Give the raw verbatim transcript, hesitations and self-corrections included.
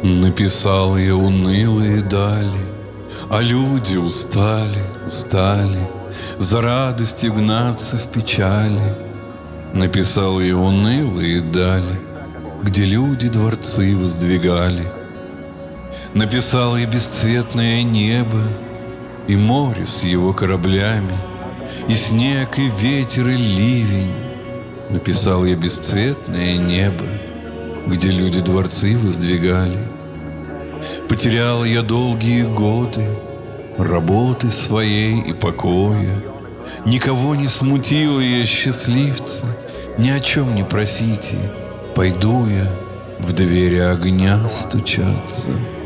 Написал я унылые дали, а люди устали, устали за радостью гнаться в печали. Написал я унылые дали, где люди дворцы воздвигали. Написал я бесцветное небо и море с его кораблями, и снег, и ветер, и ливень. Написал я бесцветное небо, где люди дворцы воздвигали. Потерял я долгие годы работы своей и покоя. Никого не смутила я, счастливцы, ни о чем не просите, пойду я в двери огня стучаться.